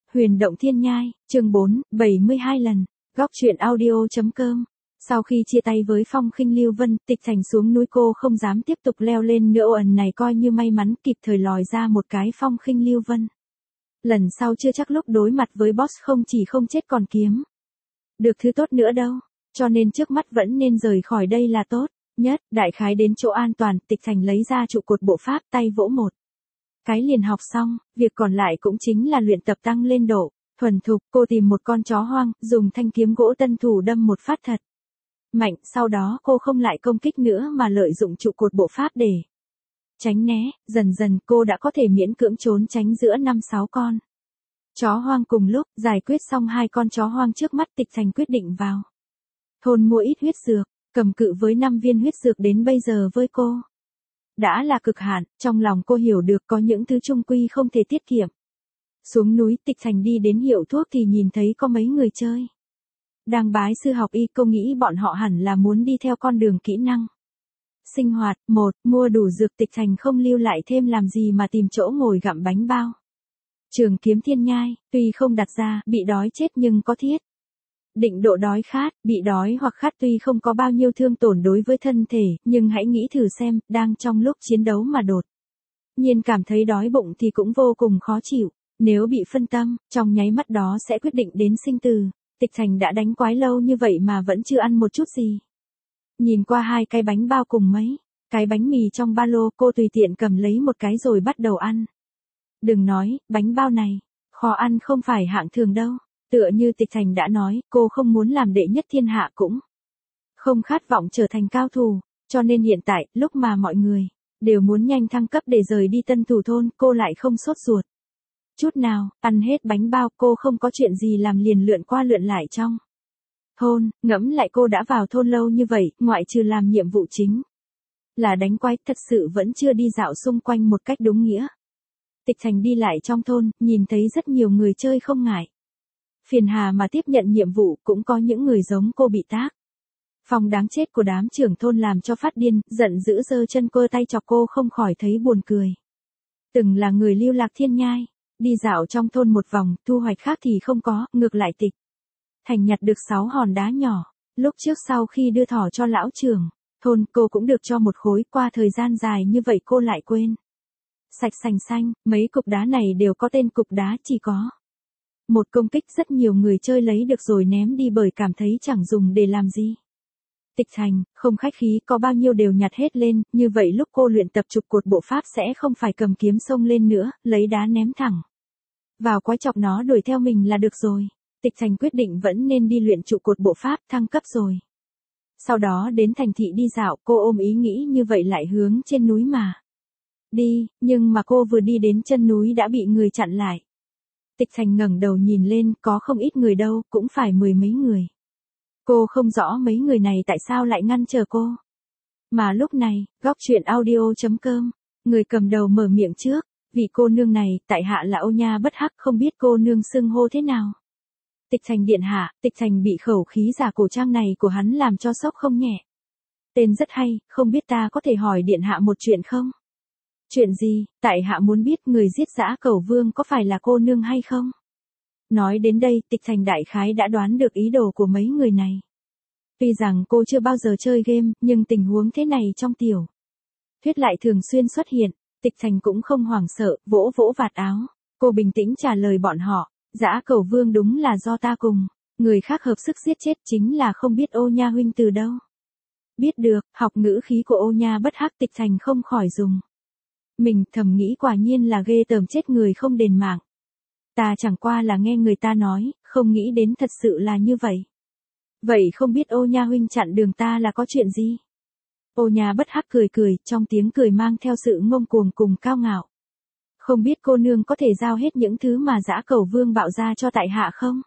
Huyền động thiên nhai, chương 4, 72 lần. Góc truyện audio.com. Sau khi chia tay với Phong Khinh Lưu Vân, Tịch Thành xuống núi, cô không dám tiếp tục leo lên nữa. Ẩn này coi như may mắn kịp thời lòi ra một cái Phong Khinh Lưu Vân. Lần sau chưa chắc lúc đối mặt với boss không chỉ không chết còn kiếm được thứ tốt nữa đâu. Cho nên trước mắt vẫn nên rời khỏi đây là tốt nhất. Đại khái đến chỗ an toàn, Tịch Thành lấy ra trụ cột bộ pháp, tay vỗ một cái liền học xong, việc còn lại cũng chính là luyện tập tăng lên độ thuần thục. Cô tìm một con chó hoang, dùng thanh kiếm gỗ tân thủ đâm một phát thật mạnh, sau đó cô không lại công kích nữa mà lợi dụng trụ cột bộ pháp để tránh né. Dần dần cô đã có thể miễn cưỡng trốn tránh giữa 5-6 con chó hoang cùng lúc. Giải quyết xong 2 con chó hoang trước mắt, Tịch Thành quyết định vào thôn mua ít huyết dược. Cầm cự với 5 viên huyết dược đến bây giờ với cô đã là cực hạn. Trong lòng cô hiểu được có những thứ chung quy không thể tiết kiệm. Xuống núi, Tịch Thành đi đến hiệu thuốc thì nhìn thấy có mấy người chơi đang bái sư học y. Cô nghĩ bọn họ hẳn là muốn đi theo con đường kỹ năng sinh hoạt. Mua đủ dược, Tịch Thành không lưu lại thêm làm gì mà tìm chỗ ngồi gặm bánh bao. Trường kiếm thiên nhai, tuy không đặt ra bị đói chết nhưng có thiết định độ đói khát. Bị đói hoặc khát tuy không có bao nhiêu thương tổn đối với thân thể, nhưng hãy nghĩ thử xem, đang trong lúc chiến đấu mà đột nhiên cảm thấy đói bụng thì cũng vô cùng khó chịu. Nếu bị phân tâm, trong nháy mắt đó sẽ quyết định đến sinh tử. Tịch Thành đã đánh quái lâu như vậy mà vẫn chưa ăn một chút gì. Nhìn qua 2 cái bánh bao cùng mấy cái bánh mì trong ba lô, cô tùy tiện cầm lấy một cái rồi bắt đầu ăn. Đừng nói, bánh bao này khó ăn không phải hạng thường đâu. Tựa như Tịch Thành đã nói, cô không muốn làm đệ nhất thiên hạ, cũng không khát vọng trở thành cao thủ. Cho nên hiện tại, lúc mà mọi người đều muốn nhanh thăng cấp để rời đi Tân Thủ thôn, cô lại không sốt ruột chút nào. Ăn hết bánh bao, cô không có chuyện gì làm liền lượn qua lượn lại trong thôn. Ngẫm lại cô đã vào thôn lâu như vậy, ngoại trừ làm nhiệm vụ chính là đánh quái, thật sự vẫn chưa đi dạo xung quanh một cách đúng nghĩa. Tịch Thành đi lại trong thôn, nhìn thấy rất nhiều người chơi không ngại phiền hà mà tiếp nhận nhiệm vụ, cũng có những người giống cô bị tác phong đáng chết của đám trưởng thôn làm cho phát điên, giận dữ giơ chân cơ tay chọc cô, không khỏi thấy buồn cười. Từng là người lưu lạc thiên nhai, đi dạo trong thôn một vòng, thu hoạch khác thì không có, ngược lại Tịch Thành nhặt được 6 hòn đá nhỏ. Lúc trước sau khi đưa thỏ cho lão trưởng thôn, cô cũng được cho một khối. Qua thời gian dài như vậy cô lại quên sạch sành xanh, mấy cục đá này đều có tên. Cục đá chỉ có một công kích, rất nhiều người chơi lấy được rồi ném đi bởi cảm thấy chẳng dùng để làm gì. Tịch Thành không khách khí, có bao nhiêu đều nhặt hết lên. Như vậy lúc cô luyện tập trụ cột bộ pháp sẽ không phải cầm kiếm xông lên nữa, lấy đá ném thẳng vào quái chọc nó đuổi theo mình là được rồi. Tịch Thành quyết định vẫn nên đi luyện trụ cột bộ pháp, thăng cấp rồi sau đó đến thành thị đi dạo. Cô ôm ý nghĩ như vậy lại hướng trên núi mà đi, nhưng mà cô vừa đi đến chân núi đã bị người chặn lại. Tịch Thành ngẩng đầu nhìn lên, có không ít người đâu, cũng phải 10 mấy người. Cô không rõ mấy người này tại sao lại ngăn chờ cô. Mà lúc này, góc truyện audio.com, người cầm đầu mở miệng trước. Vị cô nương này, tại hạ là Ô Nha Bất Hắc, không biết cô nương xưng hô thế nào. Tịch Thành điện hạ. Tịch Thành bị khẩu khí giả cổ trang này của hắn làm cho sốc không nhẹ. Tên rất hay, không biết ta có thể hỏi điện hạ một chuyện không? Chuyện gì? Tại hạ muốn biết người giết dã cẩu vương có phải là cô nương hay không? Nói đến đây, Tịch Thành đại khái đã đoán được ý đồ của mấy người này. Tuy rằng cô chưa bao giờ chơi game, nhưng tình huống thế này trong tiểu thuyết lại thường xuyên xuất hiện. Tịch Thành cũng không hoảng sợ, vỗ vỗ vạt áo. Cô bình tĩnh trả lời bọn họ, dã cẩu vương đúng là do ta cùng người khác hợp sức giết chết, chính là không biết Ô Nha huynh từ đâu biết được. Học ngữ khí của Ô Nha Bất Hắc, Tịch Thành không khỏi dùng mình, thầm nghĩ quả nhiên là ghê tởm chết người không đền mạng. Ta chẳng qua là nghe người ta nói, không nghĩ đến thật sự là như vậy. Vậy không biết Ô Nha huynh chặn đường ta là có chuyện gì? Ô Nha Bất Hắc cười cười, trong tiếng cười mang theo sự ngông cuồng cùng cao ngạo. Không biết cô nương có thể giao hết những thứ mà dã cẩu vương bạo ra cho tại hạ không?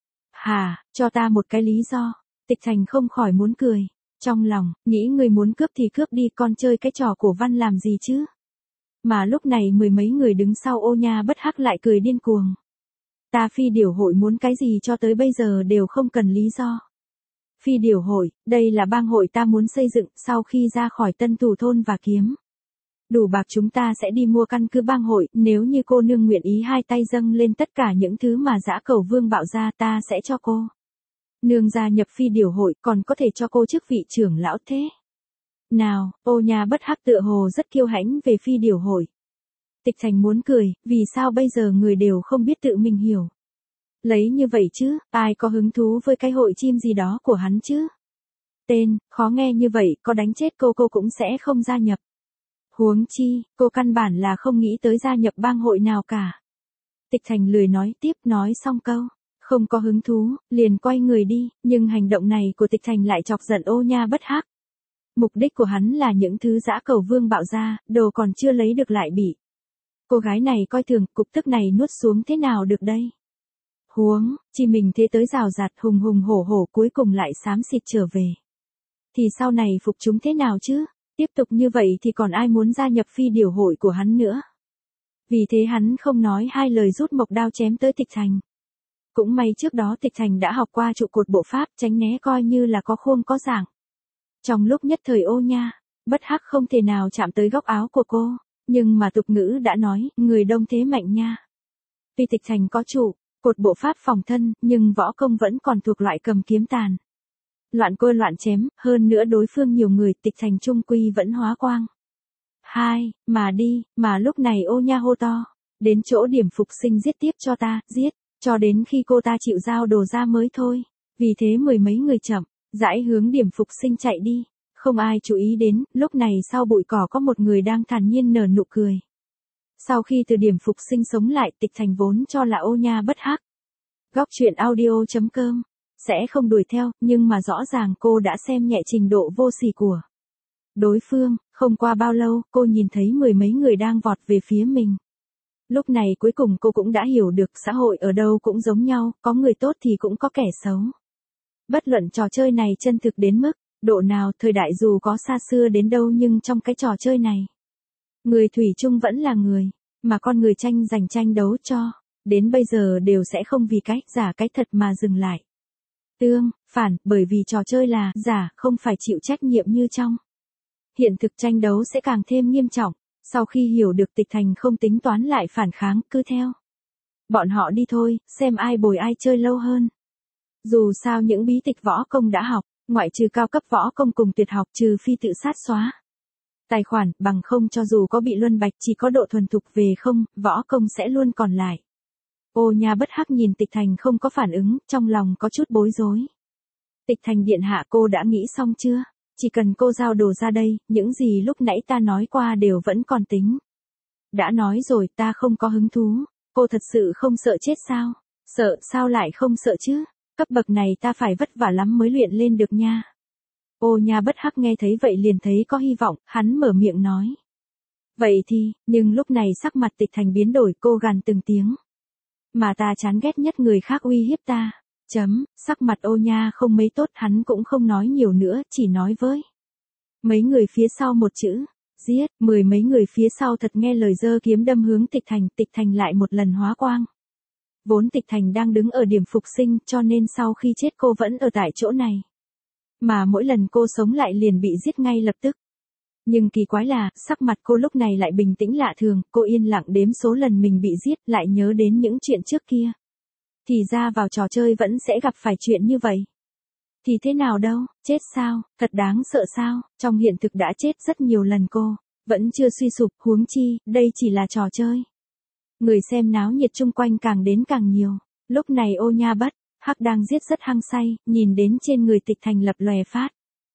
Hà, cho ta một cái lý do. Tịch Thành không khỏi muốn cười. Trong lòng, nghĩ người muốn cướp thì cướp đi, con chơi cái trò cổ văn làm gì chứ? Mà lúc này 10 mấy người đứng sau Ô Nha Bất Hắc lại cười điên cuồng. Ta phi điểu hội muốn cái gì cho tới bây giờ đều không cần lý do. Phi điểu hội, đây là bang hội ta muốn xây dựng sau khi ra khỏi Tân Thủ thôn và kiếm đủ bạc chúng ta sẽ đi mua căn cứ bang hội, nếu như cô nương nguyện ý hai tay dâng lên tất cả những thứ mà Dã Cẩu Vương bạo ra ta sẽ cho cô. Nương gia nhập phi điều hội còn có thể cho cô chức vị trưởng lão thế. Nào, Ô Nha Bất Hắc tựa hồ rất kiêu hãnh về phi điều hội. Tịch Thành muốn cười, vì sao bây giờ người đều không biết tự mình hiểu. Lấy như vậy chứ, ai có hứng thú với cái hội chim gì đó của hắn chứ? Tên, khó nghe như vậy, có đánh chết cô cũng sẽ không gia nhập. Huống chi, cô căn bản là không nghĩ tới gia nhập bang hội nào cả. Tịch Thành lười nói tiếp, nói xong câu, không có hứng thú, liền quay người đi, nhưng hành động này của Tịch Thành lại chọc giận Ô Nha Bất Hắc. Mục đích của hắn là những thứ Dã Cẩu Vương bạo ra, đồ còn chưa lấy được lại bị. Cô gái này coi thường, cục tức này nuốt xuống thế nào được đây? Huống, chi mình thế tới rào rạt hùng hùng hổ hổ cuối cùng lại xám xịt trở về. Thì sau này phục chúng thế nào chứ? Tiếp tục như vậy thì còn ai muốn gia nhập phi điều hội của hắn nữa? Vì thế hắn không nói hai lời rút mộc đao chém tới Tịch Thành. Cũng may trước đó Tịch Thành đã học qua trụ cột bộ pháp tránh né coi như là có khuôn có dạng. Trong lúc nhất thời Ô Nha Bất Hắc không thể nào chạm tới góc áo của cô, nhưng mà tục ngữ đã nói, người đông thế mạnh nha. Tuy Tịch Thành có trụ cột bộ pháp phòng thân, nhưng võ công vẫn còn thuộc loại cầm kiếm tàn. Loạn côi loạn chém, hơn nữa đối phương nhiều người, Tịch Thành trung quy vẫn hóa quang. Mà đi, mà lúc này Ô Nha hô to, đến chỗ điểm phục sinh giết tiếp cho ta, giết, cho đến khi cô ta chịu giao đồ ra mới thôi. Vì thế mười mấy người chậm rãi hướng điểm phục sinh chạy đi, không ai chú ý đến, lúc này sau bụi cỏ có một người đang thản nhiên nở nụ cười. Sau khi từ điểm phục sinh sống lại, Tịch Thành vốn cho là Ô Nha Bất Hắc. Góc truyện audio.com sẽ không đuổi theo, nhưng mà rõ ràng cô đã xem nhẹ trình độ vô sỉ của đối phương. Không qua bao lâu, cô nhìn thấy mười mấy người đang vọt về phía mình. Lúc này cuối cùng cô cũng đã hiểu được xã hội ở đâu cũng giống nhau, có người tốt thì cũng có kẻ xấu. Bất luận trò chơi này chân thực đến mức độ nào, thời đại dù có xa xưa đến đâu nhưng trong cái trò chơi này, người thủy chung vẫn là người, mà con người tranh đấu cho đến bây giờ đều sẽ không vì cái giả cái thật mà dừng lại. Phản, bởi vì trò chơi là giả, không phải chịu trách nhiệm như trong hiện thực, tranh đấu sẽ càng thêm nghiêm trọng. Sau khi hiểu được Tịch Thành không tính toán lại phản kháng, cứ theo bọn họ đi thôi, xem ai bồi ai chơi lâu hơn. Dù sao những bí tịch võ công đã học, ngoại trừ cao cấp võ công cùng tuyệt học, trừ phi tự sát xóa tài khoản, bằng không cho dù có bị luân bạch, chỉ có độ thuần thục về không, võ công sẽ luôn còn lại. Ô Nha Bất Hắc nhìn Tịch Thành không có phản ứng, trong lòng có chút bối rối. Tịch Thành điện hạ, cô đã nghĩ xong chưa? Chỉ cần cô giao đồ ra đây, những gì lúc nãy ta nói qua đều vẫn còn tính. Đã nói rồi, ta không có hứng thú. Cô thật sự không sợ chết sao? Sợ, sao lại không sợ chứ? Cấp bậc này ta phải vất vả lắm mới luyện lên được nha. Ô Nha Bất Hắc nghe thấy vậy liền thấy có hy vọng, hắn mở miệng nói. Vậy thì, nhưng lúc này sắc mặt Tịch Thành biến đổi, cô gằn từng tiếng. Mà ta chán ghét nhất người khác uy hiếp ta. Sắc mặt Ô Nha không mấy tốt, hắn cũng không nói nhiều nữa, chỉ nói với mấy người phía sau một chữ, giết. Mười mấy người phía sau thật nghe lời giơ kiếm đâm hướng Tịch Thành lại một lần hóa quang. Vốn Tịch Thành đang đứng ở điểm phục sinh, cho nên sau khi chết cô vẫn ở tại chỗ này. Mà mỗi lần cô sống lại liền bị giết ngay lập tức. Nhưng kỳ quái là, sắc mặt cô lúc này lại bình tĩnh lạ thường, cô yên lặng đếm số lần mình bị giết, lại nhớ đến những chuyện trước kia. Thì ra vào trò chơi vẫn sẽ gặp phải chuyện như vậy. Thì thế nào đâu, chết sao, thật đáng sợ sao, trong hiện thực đã chết rất nhiều lần cô, vẫn chưa suy sụp, huống chi, đây chỉ là trò chơi. Người xem náo nhiệt chung quanh càng đến càng nhiều, lúc này Ô Nha Bất Hắc đang giết rất hăng say, nhìn đến trên người Tịch Thành lập lòe phát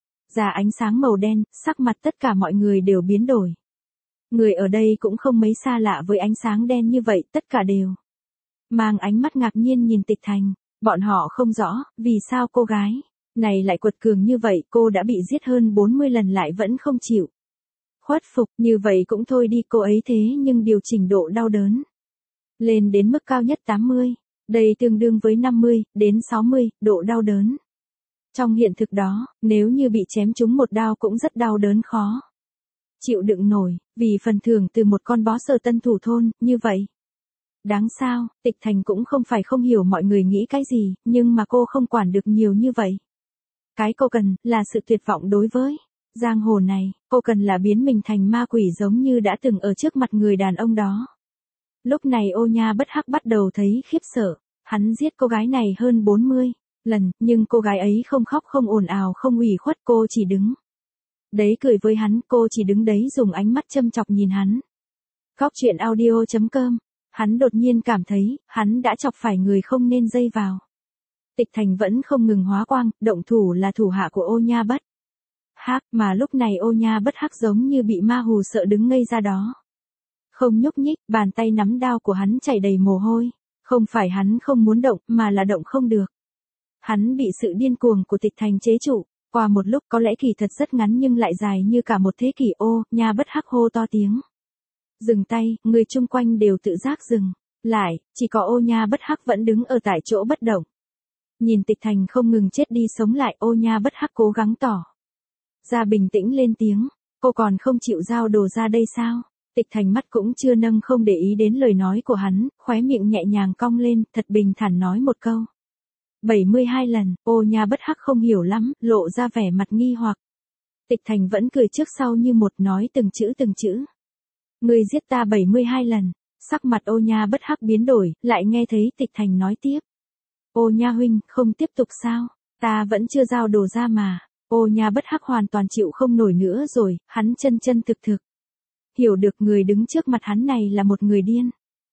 ra ánh sáng màu đen, sắc mặt tất cả mọi người đều biến đổi. Người ở đây cũng không mấy xa lạ với ánh sáng đen như vậy, tất cả đều mang ánh mắt ngạc nhiên nhìn Tịch Thành. Bọn họ không rõ, vì sao cô gái này lại quật cường như vậy, cô đã bị giết hơn 40 lần lại vẫn không chịu khuất phục, như vậy cũng thôi đi, cô ấy thế nhưng điều chỉnh độ đau đớn lên đến mức cao nhất 80, đây tương đương với 50 đến 60 độ đau đớn. Trong hiện thực đó, nếu như bị chém trúng một đao cũng rất đau đớn khó chịu đựng nổi, vì phần thưởng từ một con bó sờ tân thủ thôn, như vậy. Đáng sao, Tịch Thành cũng không phải không hiểu mọi người nghĩ cái gì, nhưng mà cô không quản được nhiều như vậy. Cái cô cần, là sự tuyệt vọng đối với Giang hồ này, cô cần là biến mình thành ma quỷ giống như đã từng ở trước mặt người đàn ông đó. Lúc này Ô Nha Bất Hắc bắt đầu thấy khiếp sợ, hắn giết cô gái này hơn 40 lần, nhưng cô gái ấy không khóc không ồn ào không ủy khuất, cô chỉ đứng đấy cười với hắn, cô chỉ đứng đấy dùng ánh mắt châm chọc nhìn hắn. Góc truyện audio.com, hắn đột nhiên cảm thấy, hắn đã chọc phải người không nên dây vào. Tịch Thành vẫn không ngừng hóa quang, động thủ là thủ hạ của Ô Nha Bất Hắc, mà lúc này Ô Nha Bất Hắc giống như bị ma hù sợ đứng ngây ra đó. Không nhúc nhích, bàn tay nắm đao của hắn chảy đầy mồ hôi. Không phải hắn không muốn động, mà là động không được. Hắn bị sự điên cuồng của Tịch Thành chế trụ. Qua một lúc có lẽ kỳ thật rất ngắn nhưng lại dài như cả một thế kỷ. Ô Nha Bất Hắc hô to tiếng. Dừng tay, người chung quanh đều tự giác dừng lại, chỉ có Ô Nha Bất Hắc vẫn đứng ở tại chỗ bất động. Nhìn Tịch Thành không ngừng chết đi sống lại, Ô Nha Bất Hắc cố gắng tỏ ra bình tĩnh lên tiếng. Cô còn không chịu giao đồ ra đây sao? Tịch Thành mắt cũng chưa nâng không để ý đến lời nói của hắn, khóe miệng nhẹ nhàng cong lên, thật bình thản nói một câu. 72 lần, Ô Nha Bất Hắc không hiểu lắm, lộ ra vẻ mặt nghi hoặc. Tịch Thành vẫn cười trước sau như một, nói từng chữ từng chữ. Ngươi giết ta 72 lần, sắc mặt Ô Nha Bất Hắc biến đổi, lại nghe thấy Tịch Thành nói tiếp. Ô Nha huynh, không tiếp tục sao? Ta vẫn chưa giao đồ ra mà. Ô Nha Bất Hắc hoàn toàn chịu không nổi nữa rồi, hắn chân chân thực thực hiểu được người đứng trước mặt hắn này là một người điên.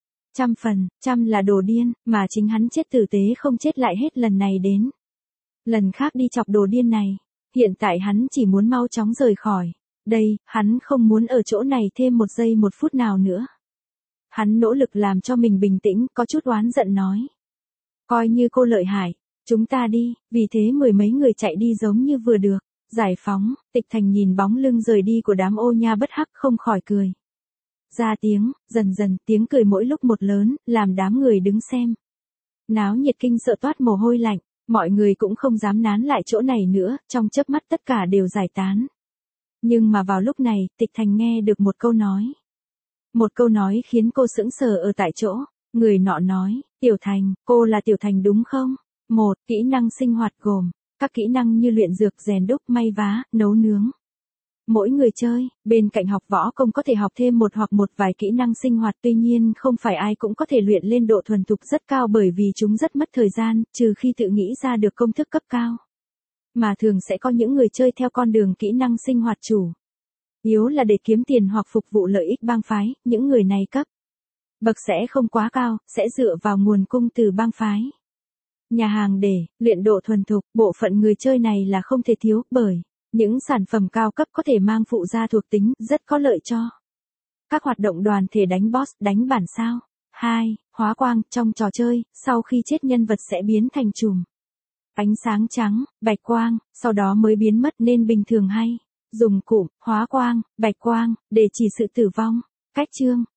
100% là đồ điên, mà chính hắn chết tử tế không chết lại hết lần này đến lần khác đi chọc đồ điên này. Hiện tại hắn chỉ muốn mau chóng rời khỏi đây, hắn không muốn ở chỗ này thêm một giây một phút nào nữa. Hắn nỗ lực làm cho mình bình tĩnh, có chút oán giận nói. Coi như cô lợi hại, chúng ta đi, vì thế mười mấy người chạy đi giống như vừa được giải phóng. Tịch Thành nhìn bóng lưng rời đi của đám Ô Nha Bất Hắc không khỏi cười ra tiếng, dần dần tiếng cười mỗi lúc một lớn, làm đám người đứng xem náo nhiệt kinh sợ toát mồ hôi lạnh. Mọi người cũng không dám nán lại chỗ này nữa, trong chớp mắt tất cả đều giải tán. Nhưng mà vào lúc này, Tịch Thành nghe được một câu nói. Một câu nói khiến cô sững sờ ở tại chỗ. Người nọ nói, Tiểu Thành, cô là Tiểu Thành đúng không? Một, kỹ năng sinh hoạt gồm các kỹ năng như luyện dược, rèn đúc, may vá, nấu nướng. Mỗi người chơi, bên cạnh học võ công có thể học thêm một hoặc một vài kỹ năng sinh hoạt, tuy nhiên không phải ai cũng có thể luyện lên độ thuần thục rất cao bởi vì chúng rất mất thời gian, trừ khi tự nghĩ ra được công thức cấp cao. Mà thường sẽ có những người chơi theo con đường kỹ năng sinh hoạt chủ yếu là để kiếm tiền hoặc phục vụ lợi ích bang phái, những người này cấp bậc sẽ không quá cao, sẽ dựa vào nguồn cung từ bang phái, nhà hàng để luyện độ thuần thục. Bộ phận người chơi này là không thể thiếu, bởi những sản phẩm cao cấp có thể mang phụ gia thuộc tính, rất có lợi cho các hoạt động đoàn thể, đánh boss, đánh bản sao. 2. Hóa quang, trong trò chơi, sau khi chết nhân vật sẽ biến thành chùm ánh sáng trắng, bạch quang, sau đó mới biến mất, nên bình thường hay dùng cụm hóa quang, bạch quang để chỉ sự tử vong. Cách chương